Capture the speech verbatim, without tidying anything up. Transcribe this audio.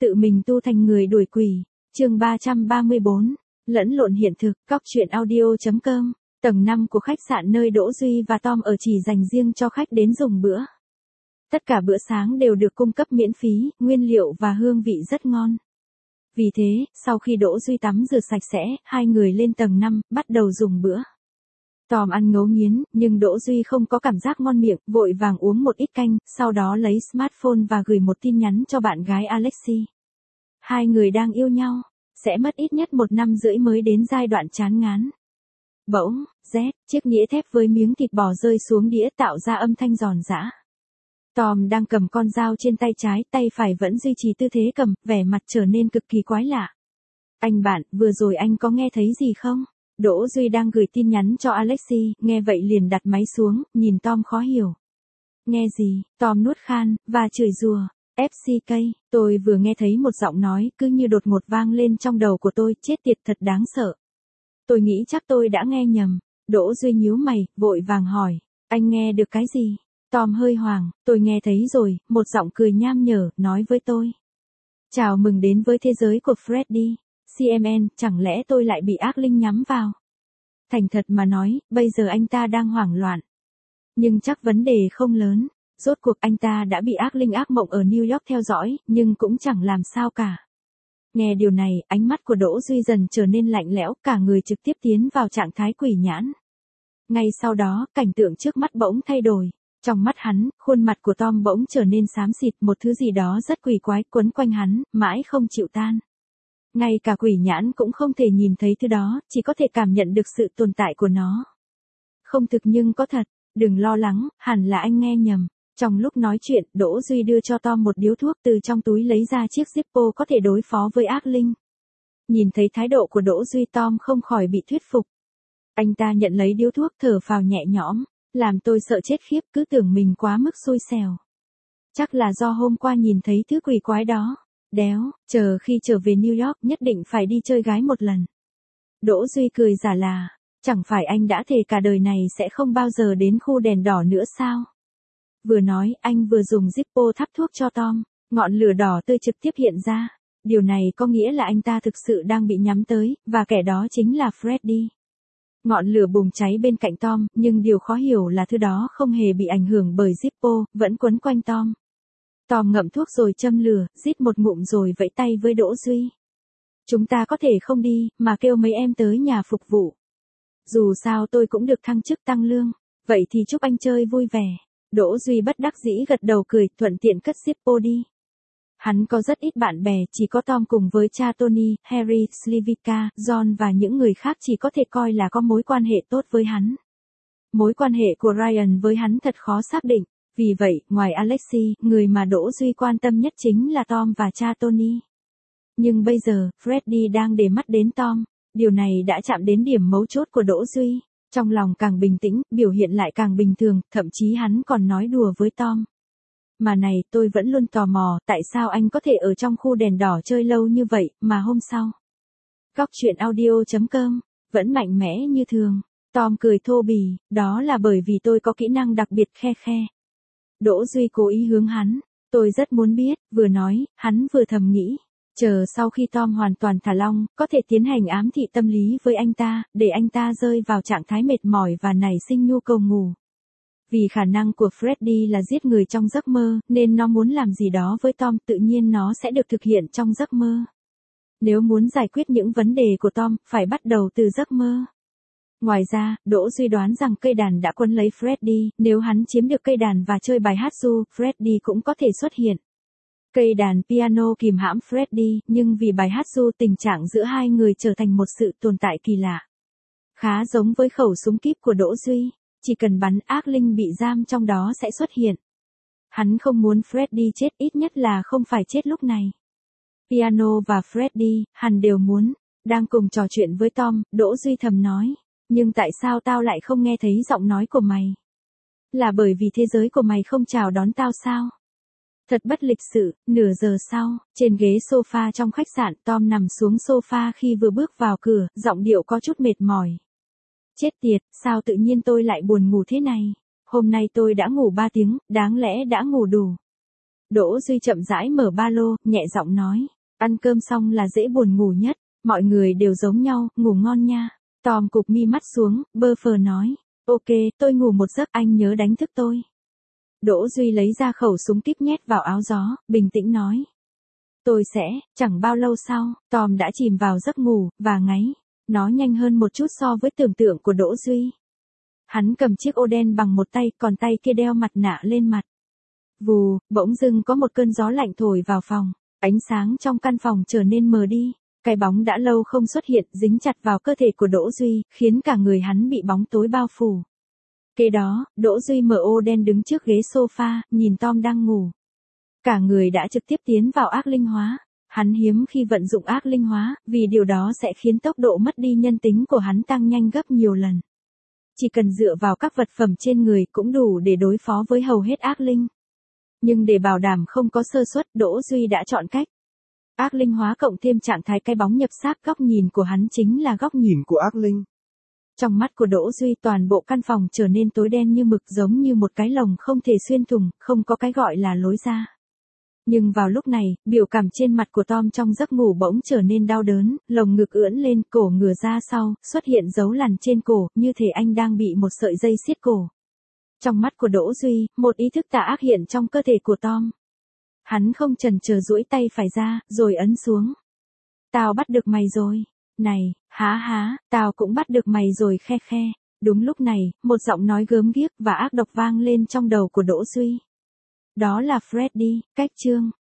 Tự mình tu thành người đuổi quỷ. Chương ba trăm ba mươi bốn. Lẫn lộn hiện thực. Cóc truyện audio.com. Tầng năm của khách sạn nơi Đỗ Duy và Tom ở chỉ dành riêng cho khách đến dùng bữa. Tất cả bữa sáng đều được cung cấp miễn phí, nguyên liệu và hương vị rất ngon. Vì thế, sau khi Đỗ Duy tắm rửa sạch sẽ, hai người lên tầng năm, bắt đầu dùng bữa. Tom ăn ngấu nghiến, nhưng Đỗ Duy không có cảm giác ngon miệng, vội vàng uống một ít canh, sau đó lấy smartphone và gửi một tin nhắn cho bạn gái Alexi. Hai người đang yêu nhau, sẽ mất ít nhất một năm rưỡi mới đến giai đoạn chán ngán. Bỗng, Z, chiếc nĩa thép với miếng thịt bò rơi xuống đĩa tạo ra âm thanh giòn giã. Tom đang cầm con dao trên tay trái, tay phải vẫn duy trì tư thế cầm, vẻ mặt trở nên cực kỳ quái lạ. Anh bạn, vừa rồi anh có nghe thấy gì không? Đỗ Duy đang gửi tin nhắn cho Alexi, nghe vậy liền đặt máy xuống, nhìn Tom khó hiểu. Nghe gì? Tom nuốt khan, và chửi rủa. ép xê ca, tôi vừa nghe thấy một giọng nói, cứ như đột ngột vang lên trong đầu của tôi, chết tiệt thật đáng sợ. Tôi nghĩ chắc tôi đã nghe nhầm. Đỗ Duy nhíu mày, vội vàng hỏi, anh nghe được cái gì? Tom hơi hoảng, tôi nghe thấy rồi, một giọng cười nham nhở, nói với tôi. Chào mừng đến với thế giới của Freddy. xê em en, chẳng lẽ tôi lại bị ác linh nhắm vào? Thành thật mà nói, bây giờ anh ta đang hoảng loạn. Nhưng chắc vấn đề không lớn. Rốt cuộc anh ta đã bị ác linh ác mộng ở New York theo dõi, nhưng cũng chẳng làm sao cả. Nghe điều này, ánh mắt của Đỗ Duy dần trở nên lạnh lẽo, cả người trực tiếp tiến vào trạng thái quỷ nhãn. Ngay sau đó, cảnh tượng trước mắt bỗng thay đổi. Trong mắt hắn, khuôn mặt của Tom bỗng trở nên xám xịt, một thứ gì đó rất quỷ quái quấn quanh hắn, mãi không chịu tan. Ngay cả quỷ nhãn cũng không thể nhìn thấy thứ đó, chỉ có thể cảm nhận được sự tồn tại của nó. Không thực nhưng có thật, đừng lo lắng, hẳn là anh nghe nhầm. Trong lúc nói chuyện, Đỗ Duy đưa cho Tom một điếu thuốc, từ trong túi lấy ra chiếc Zippo có thể đối phó với ác linh. Nhìn thấy thái độ của Đỗ Duy, Tom không khỏi bị thuyết phục. Anh ta nhận lấy điếu thuốc, thở phào nhẹ nhõm, làm tôi sợ chết khiếp, cứ tưởng mình quá mức xui xẻo. Chắc là do hôm qua nhìn thấy thứ quỷ quái đó. Đéo, chờ khi trở về New York nhất định phải đi chơi gái một lần. Đỗ Duy cười giả là, chẳng phải anh đã thề cả đời này sẽ không bao giờ đến khu đèn đỏ nữa sao? Vừa nói, anh vừa dùng Zippo thắp thuốc cho Tom, ngọn lửa đỏ tươi trực tiếp hiện ra. Điều này có nghĩa là anh ta thực sự đang bị nhắm tới, và kẻ đó chính là Freddy. Ngọn lửa bùng cháy bên cạnh Tom, nhưng điều khó hiểu là thứ đó không hề bị ảnh hưởng bởi Zippo, vẫn quấn quanh Tom. Tom ngậm thuốc rồi châm lửa, rít một ngụm rồi vẫy tay với Đỗ Duy. Chúng ta có thể không đi, mà kêu mấy em tới nhà phục vụ. Dù sao tôi cũng được thăng chức tăng lương, vậy thì chúc anh chơi vui vẻ. Đỗ Duy bất đắc dĩ gật đầu cười, thuận tiện cất Zippo đi. Hắn có rất ít bạn bè, chỉ có Tom cùng với cha Tony, Harry, Slivika, John và những người khác chỉ có thể coi là có mối quan hệ tốt với hắn. Mối quan hệ của Ryan với hắn thật khó xác định. Vì vậy, ngoài Alexi, người mà Đỗ Duy quan tâm nhất chính là Tom và cha Tony. Nhưng bây giờ, Freddy đang để mắt đến Tom. Điều này đã chạm đến điểm mấu chốt của Đỗ Duy. Trong lòng càng bình tĩnh, biểu hiện lại càng bình thường, thậm chí hắn còn nói đùa với Tom. Mà này, tôi vẫn luôn tò mò, tại sao anh có thể ở trong khu đèn đỏ chơi lâu như vậy, mà hôm sau. Cóc truyện audio.com, vẫn mạnh mẽ như thường. Tom cười thô bỉ, đó là bởi vì tôi có kỹ năng đặc biệt khe khe. Đỗ Duy cố ý hướng hắn, tôi rất muốn biết, vừa nói, hắn vừa thầm nghĩ. Chờ sau khi Tom hoàn toàn thả lỏng, có thể tiến hành ám thị tâm lý với anh ta, để anh ta rơi vào trạng thái mệt mỏi và nảy sinh nhu cầu ngủ. Vì khả năng của Freddy là giết người trong giấc mơ, nên nó muốn làm gì đó với Tom, tự nhiên nó sẽ được thực hiện trong giấc mơ. Nếu muốn giải quyết những vấn đề của Tom, phải bắt đầu từ giấc mơ. Ngoài ra, Đỗ Duy đoán rằng cây đàn đã quấn lấy Freddy, nếu hắn chiếm được cây đàn và chơi bài hát ru, Freddy cũng có thể xuất hiện. Cây đàn piano kìm hãm Freddy, nhưng vì bài hát ru tình trạng giữa hai người trở thành một sự tồn tại kỳ lạ. Khá giống với khẩu súng kíp của Đỗ Duy, chỉ cần bắn ác linh bị giam trong đó sẽ xuất hiện. Hắn không muốn Freddy chết, ít nhất là không phải chết lúc này. Piano và Freddy, hắn đều muốn. Đang cùng trò chuyện với Tom, Đỗ Duy thầm nói. Nhưng tại sao tao lại không nghe thấy giọng nói của mày? Là bởi vì thế giới của mày không chào đón tao sao? Thật bất lịch sự. Nửa giờ sau, trên ghế sofa trong khách sạn, Tom nằm xuống sofa khi vừa bước vào cửa, giọng điệu có chút mệt mỏi. Chết tiệt, sao tự nhiên tôi lại buồn ngủ thế này? Hôm nay tôi đã ngủ ba tiếng, đáng lẽ đã ngủ đủ. Đỗ Duy chậm rãi mở ba lô, nhẹ giọng nói. Ăn cơm xong là dễ buồn ngủ nhất. Mọi người đều giống nhau, ngủ ngon nha. Tom cụp mi mắt xuống, bơ phờ nói. Ok, tôi ngủ một giấc, anh nhớ đánh thức tôi. Đỗ Duy lấy ra khẩu súng kíp nhét vào áo gió, bình tĩnh nói. Tôi sẽ, chẳng bao lâu sau, Tom đã chìm vào giấc ngủ, và ngáy. Nó nhanh hơn một chút so với tưởng tượng của Đỗ Duy. Hắn cầm chiếc ô đen bằng một tay, còn tay kia đeo mặt nạ lên mặt. Vù, bỗng dưng có một cơn gió lạnh thổi vào phòng. Ánh sáng trong căn phòng trở nên mờ đi. Cái bóng đã lâu không xuất hiện, dính chặt vào cơ thể của Đỗ Duy, khiến cả người hắn bị bóng tối bao phủ. Kế đó, Đỗ Duy mở ô đen đứng trước ghế sofa, nhìn Tom đang ngủ. Cả người đã trực tiếp tiến vào ác linh hóa. Hắn hiếm khi vận dụng ác linh hóa, vì điều đó sẽ khiến tốc độ mất đi nhân tính của hắn tăng nhanh gấp nhiều lần. Chỉ cần dựa vào các vật phẩm trên người cũng đủ để đối phó với hầu hết ác linh. Nhưng để bảo đảm không có sơ suất, Đỗ Duy đã chọn cách ác linh hóa cộng thêm trạng thái cái bóng nhập xác, góc nhìn của hắn chính là góc nhìn của ác linh. Trong mắt của Đỗ Duy toàn bộ căn phòng trở nên tối đen như mực, giống như một cái lồng không thể xuyên thủng, không có cái gọi là lối ra. Nhưng vào lúc này, biểu cảm trên mặt của Tom trong giấc ngủ bỗng trở nên đau đớn, lồng ngực ưỡn lên, cổ ngửa ra sau, xuất hiện dấu lằn trên cổ, như thể anh đang bị một sợi dây siết cổ. Trong mắt của Đỗ Duy, một ý thức tà ác hiện trong cơ thể của Tom. Hắn không chần chờ duỗi tay phải ra, rồi ấn xuống. Tao bắt được mày rồi. Này, há há, tao cũng bắt được mày rồi, khe khe. Đúng lúc này, một giọng nói gớm ghiếc và ác độc vang lên trong đầu của Đỗ Duy. Đó là Freddy, cách chương.